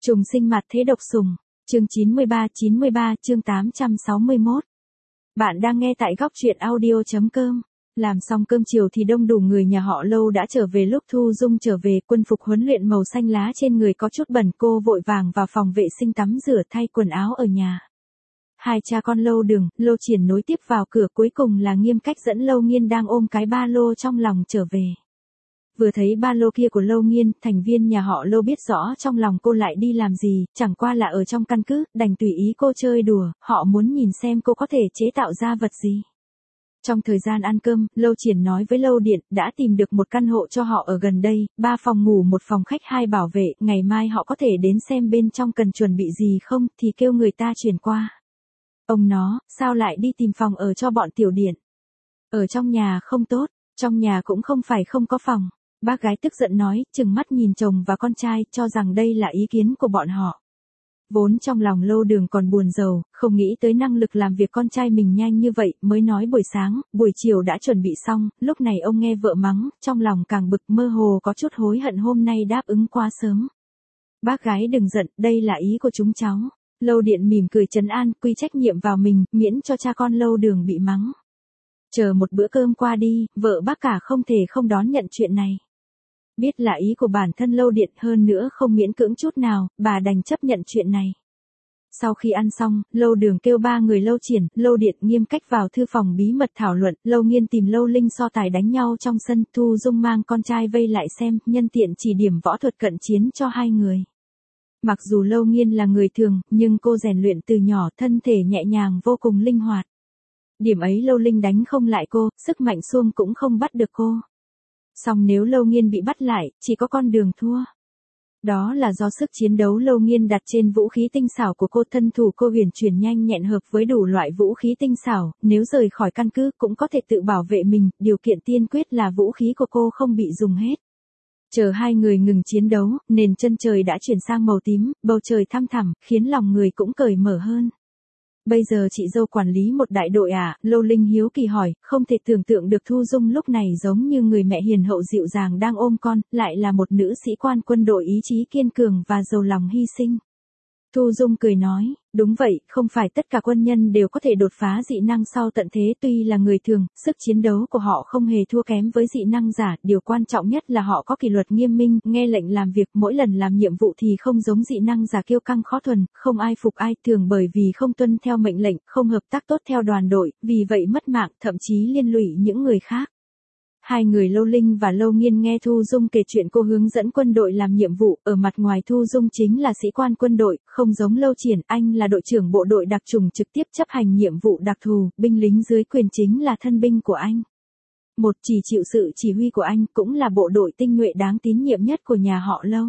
Trùng sinh mặt thế độc sùng. Chương 93 chương 861. Bạn đang nghe tại góc truyện audio.com. Làm xong cơm chiều thì đông đủ người nhà họ Lâu đã trở về. Lúc Thu Dung trở về, quân phục huấn luyện màu xanh lá trên người có chút bẩn, cô vội vàng vào phòng vệ sinh tắm rửa thay quần áo ở nhà. Hai cha con Lâu Đường, Lâu Triển nối tiếp vào cửa, cuối cùng là Nghiêm Cách dẫn Lâu Nghiên đang ôm cái ba lô trong lòng trở về. Vừa thấy ba lô kia của Lâu Nghiên, thành viên nhà họ Lâu biết rõ trong lòng cô lại đi làm gì, chẳng qua là ở trong căn cứ, đành tùy ý cô chơi đùa, họ muốn nhìn xem cô có thể chế tạo ra vật gì. Trong thời gian ăn cơm, Lâu Triển nói với Lâu Điện, đã tìm được một căn hộ cho họ ở gần đây, 3 phòng ngủ, 1 phòng khách, 2 bảo vệ, ngày mai họ có thể đến xem bên trong cần chuẩn bị gì không, thì kêu người ta chuyển qua. Ông nó, sao lại đi tìm phòng ở cho bọn Tiểu Điện? Ở trong nhà không tốt, trong nhà cũng không phải không có phòng. Bác gái tức giận nói, trừng mắt nhìn chồng và con trai, cho rằng đây là ý kiến của bọn họ. Vốn trong lòng Lâu Đường còn buồn rầu, không nghĩ tới năng lực làm việc con trai mình nhanh như vậy, mới nói buổi sáng, buổi chiều đã chuẩn bị xong, lúc này ông nghe vợ mắng, trong lòng càng bực, mơ hồ có chút hối hận hôm nay đáp ứng quá sớm. Bác gái đừng giận, đây là ý của chúng cháu. Lâu Điện mỉm cười trấn an, quy trách nhiệm vào mình, miễn cho cha con Lâu Đường bị mắng. Chờ một bữa cơm qua đi, vợ bác cả không thể không đón nhận chuyện này. Biết là ý của bản thân Lâu Điện, hơn nữa không miễn cưỡng chút nào, bà đành chấp nhận chuyện này. Sau khi ăn xong, Lâu Đường kêu 3 người Lâu Triển, Lâu Điện, Nghiêm Cách vào thư phòng bí mật thảo luận. Lâu Nghiên tìm Lâu Linh so tài đánh nhau trong sân, Thu Dung mang con trai vây lại xem, nhân tiện chỉ điểm võ thuật cận chiến cho hai người. Mặc dù Lâu Nghiên là người thường, nhưng cô rèn luyện từ nhỏ, thân thể nhẹ nhàng vô cùng linh hoạt. Điểm ấy Lâu Linh đánh không lại cô, sức mạnh xuông cũng không bắt được cô. Song nếu Lâu Nghiên bị bắt lại, chỉ có con đường thua. Đó là do sức chiến đấu Lâu Nghiên đặt trên vũ khí tinh xảo của cô, thân thủ cô huyền chuyển nhanh nhẹn hợp với đủ loại vũ khí tinh xảo, nếu rời khỏi căn cứ cũng có thể tự bảo vệ mình, điều kiện tiên quyết là vũ khí của cô không bị dùng hết. Chờ hai người ngừng chiến đấu, nền chân trời đã chuyển sang màu tím, bầu trời thăm thẳm, khiến lòng người cũng cởi mở hơn. Bây giờ chị dâu quản lý một đại đội à? Lâu Linh hiếu kỳ hỏi, không thể tưởng tượng được Thu Dung lúc này giống như người mẹ hiền hậu dịu dàng đang ôm con, lại là một nữ sĩ quan quân đội ý chí kiên cường và giàu lòng hy sinh. Thu Dung cười nói, đúng vậy, không phải tất cả quân nhân đều có thể đột phá dị năng sau tận thế, tuy là người thường, sức chiến đấu của họ không hề thua kém với dị năng giả, điều quan trọng nhất là họ có kỷ luật nghiêm minh, nghe lệnh làm việc, mỗi lần làm nhiệm vụ thì không giống dị năng giả kiêu căng khó thuần, không ai phục ai, thường bởi vì không tuân theo mệnh lệnh, không hợp tác tốt theo đoàn đội, vì vậy mất mạng, thậm chí liên lụy những người khác. Hai người Lâu Linh và Lâu Nghiên nghe Thu Dung kể chuyện cô hướng dẫn quân đội làm nhiệm vụ, ở mặt ngoài Thu Dung chính là sĩ quan quân đội, không giống Lâu Triển, anh là đội trưởng bộ đội đặc chủng trực tiếp chấp hành nhiệm vụ đặc thù, binh lính dưới quyền chính là thân binh của anh. Một chỉ chịu sự chỉ huy của anh, cũng là bộ đội tinh nhuệ đáng tín nhiệm nhất của nhà họ Lâu.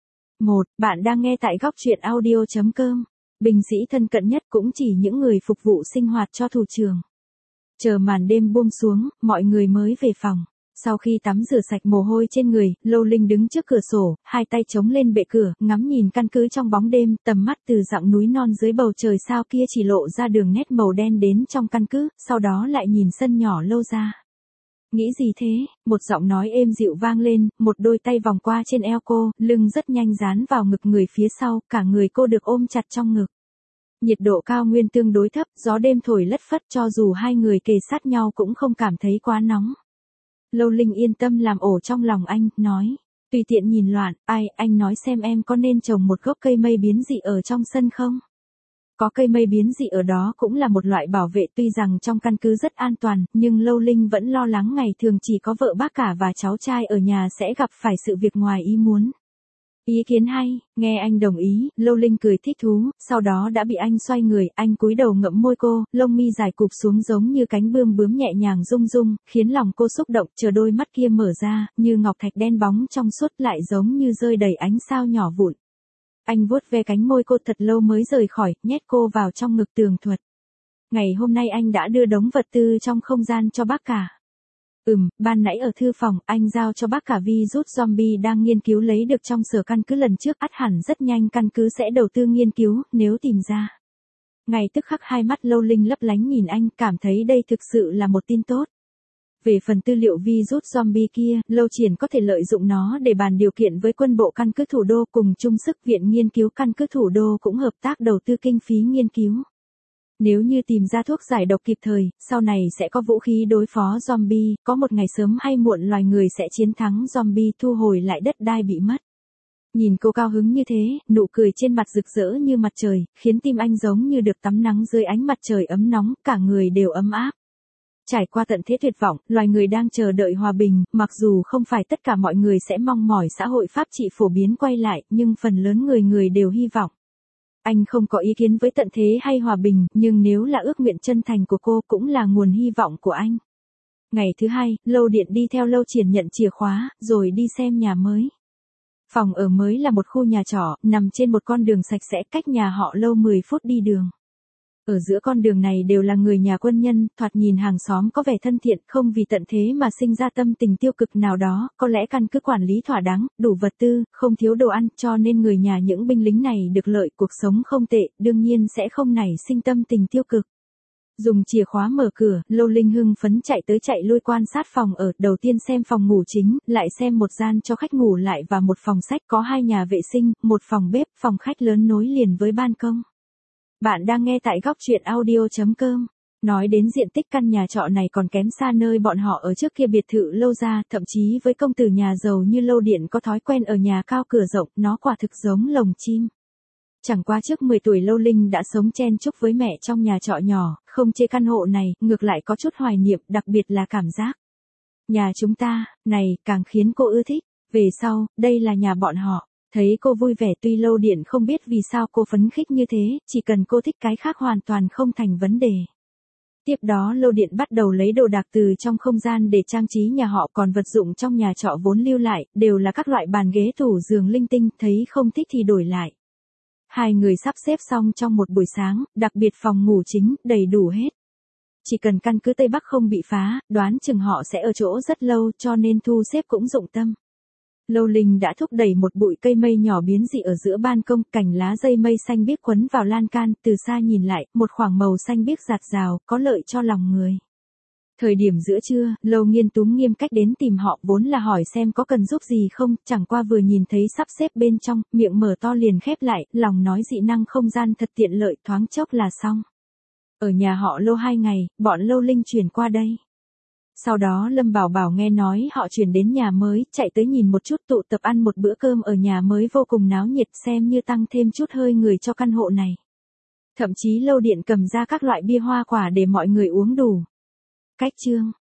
Bạn đang nghe tại góc truyện audio.com. Binh sĩ thân cận nhất cũng chỉ những người phục vụ sinh hoạt cho thủ trưởng. Chờ màn đêm buông xuống, mọi người mới về phòng. Sau khi tắm rửa sạch mồ hôi trên người, Lâu Linh đứng trước cửa sổ, hai tay chống lên bệ cửa, ngắm nhìn căn cứ trong bóng đêm, tầm mắt từ dặng núi non dưới bầu trời sao kia chỉ lộ ra đường nét màu đen đến trong căn cứ, sau đó lại nhìn sân nhỏ Lâu ra. Nghĩ gì thế? Một giọng nói êm dịu vang lên, một đôi tay vòng qua trên eo cô, lưng rất nhanh dán vào ngực người phía sau, cả người cô được ôm chặt trong ngực. Nhiệt độ cao nguyên tương đối thấp, gió đêm thổi lất phất, cho dù hai người kề sát nhau cũng không cảm thấy quá nóng. Lâu Linh yên tâm làm ổ trong lòng anh, nói, tùy tiện nhìn loạn, anh nói xem em có nên trồng một gốc cây mây biến dị ở trong sân không? Có cây mây biến dị ở đó cũng là một loại bảo vệ, tuy rằng trong căn cứ rất an toàn, nhưng Lâu Linh vẫn lo lắng ngày thường chỉ có vợ bác cả và cháu trai ở nhà sẽ gặp phải sự việc ngoài ý muốn. Ý kiến hay, nghe anh đồng ý, Lâu Linh cười thích thú, sau đó đã bị anh xoay người, anh cúi đầu ngậm môi cô, lông mi dài cụp xuống giống như cánh bướm nhẹ nhàng rung rung, khiến lòng cô xúc động, chờ đôi mắt kia mở ra, như ngọc thạch đen bóng trong suốt, lại giống như rơi đầy ánh sao nhỏ vụn. Anh vuốt ve cánh môi cô thật lâu mới rời khỏi, nhét cô vào trong ngực tường thuật. Ngày hôm nay anh đã đưa đống vật tư trong không gian cho bác cả. Ban nãy ở thư phòng, anh giao cho bác cả virus zombie đang nghiên cứu lấy được trong sở căn cứ lần trước, ắt hẳn rất nhanh căn cứ sẽ đầu tư nghiên cứu, nếu tìm ra. Ngay tức khắc hai mắt Lâu Linh lấp lánh nhìn anh, cảm thấy đây thực sự là một tin tốt. Về phần tư liệu virus zombie kia, Lâu Triển có thể lợi dụng nó để bàn điều kiện với quân bộ căn cứ thủ đô cùng chung sức viện nghiên cứu căn cứ thủ đô cũng hợp tác đầu tư kinh phí nghiên cứu. Nếu như tìm ra thuốc giải độc kịp thời, sau này sẽ có vũ khí đối phó zombie, có một ngày sớm hay muộn loài người sẽ chiến thắng zombie thu hồi lại đất đai bị mất. Nhìn cô cao hứng như thế, nụ cười trên mặt rực rỡ như mặt trời, khiến tim anh giống như được tắm nắng dưới ánh mặt trời ấm nóng, cả người đều ấm áp. Trải qua tận thế tuyệt vọng, loài người đang chờ đợi hòa bình, mặc dù không phải tất cả mọi người sẽ mong mỏi xã hội pháp trị phổ biến quay lại, nhưng phần lớn người đều hy vọng. Anh không có ý kiến với tận thế hay hòa bình, nhưng nếu là ước nguyện chân thành của cô cũng là nguồn hy vọng của anh. Ngày thứ hai, Lâu Điện đi theo Lâu Triển nhận chìa khóa, rồi đi xem nhà mới. Phòng ở mới là một khu nhà trọ, nằm trên một con đường sạch sẽ cách nhà họ Lâu 10 phút đi đường. Ở giữa con đường này đều là người nhà quân nhân, thoạt nhìn hàng xóm có vẻ thân thiện, không vì tận thế mà sinh ra tâm tình tiêu cực nào đó, có lẽ căn cứ quản lý thỏa đáng, đủ vật tư, không thiếu đồ ăn, cho nên người nhà những binh lính này được lợi, cuộc sống không tệ, đương nhiên sẽ không nảy sinh tâm tình tiêu cực. Dùng chìa khóa mở cửa, Lâu Linh hưng phấn chạy tới chạy lui quan sát phòng ở, đầu tiên xem phòng ngủ chính, lại xem một gian cho khách ngủ lại và một phòng sách, có 2 nhà vệ sinh, một phòng bếp, phòng khách lớn nối liền với ban công. Bạn đang nghe tại góc truyện audio.com. Nói đến diện tích căn nhà trọ này còn kém xa nơi bọn họ ở trước kia biệt thự Lâu gia, thậm chí với công tử nhà giàu như Lâu Điện có thói quen ở nhà cao cửa rộng, nó quả thực giống lồng chim. Chẳng qua trước 10 tuổi Lâu Linh đã sống chen chúc với mẹ trong nhà trọ nhỏ, không chê căn hộ này, ngược lại có chút hoài niệm, đặc biệt là cảm giác. Nhà chúng ta, này, càng khiến cô ưa thích. Về sau, đây là nhà bọn họ. Thấy cô vui vẻ tuy Lâu Điện không biết vì sao cô phấn khích như thế, chỉ cần cô thích cái khác hoàn toàn không thành vấn đề. Tiếp đó Lâu Điện bắt đầu lấy đồ đạc từ trong không gian để trang trí nhà họ, còn vật dụng trong nhà trọ vốn lưu lại, đều là các loại bàn ghế tủ giường linh tinh, thấy không thích thì đổi lại. 2 người sắp xếp xong trong một buổi sáng, đặc biệt phòng ngủ chính, đầy đủ hết. Chỉ cần căn cứ Tây Bắc không bị phá, đoán chừng họ sẽ ở chỗ rất lâu, cho nên thu xếp cũng dụng tâm. Lâu Linh đã thúc đẩy một bụi cây mây nhỏ biến dị ở giữa ban công, cành lá dây mây xanh biếc quấn vào lan can, từ xa nhìn lại, một khoảng màu xanh biếc rạt rào, có lợi cho lòng người. Thời điểm giữa trưa, Lâu Nghiên túm nghiêm cách đến tìm họ, vốn là hỏi xem có cần giúp gì không, chẳng qua vừa nhìn thấy sắp xếp bên trong, miệng mở to liền khép lại, lòng nói dị năng không gian thật tiện lợi, thoáng chốc là xong. Ở nhà họ Lâu 2 ngày, bọn Lâu Linh chuyển qua đây. Sau đó Lâm Bảo Bảo nghe nói họ chuyển đến nhà mới, chạy tới nhìn một chút, tụ tập ăn một bữa cơm ở nhà mới vô cùng náo nhiệt, xem như tăng thêm chút hơi người cho căn hộ này. Thậm chí Lâu Điện cầm ra các loại bia hoa quả để mọi người uống đủ. Cách chương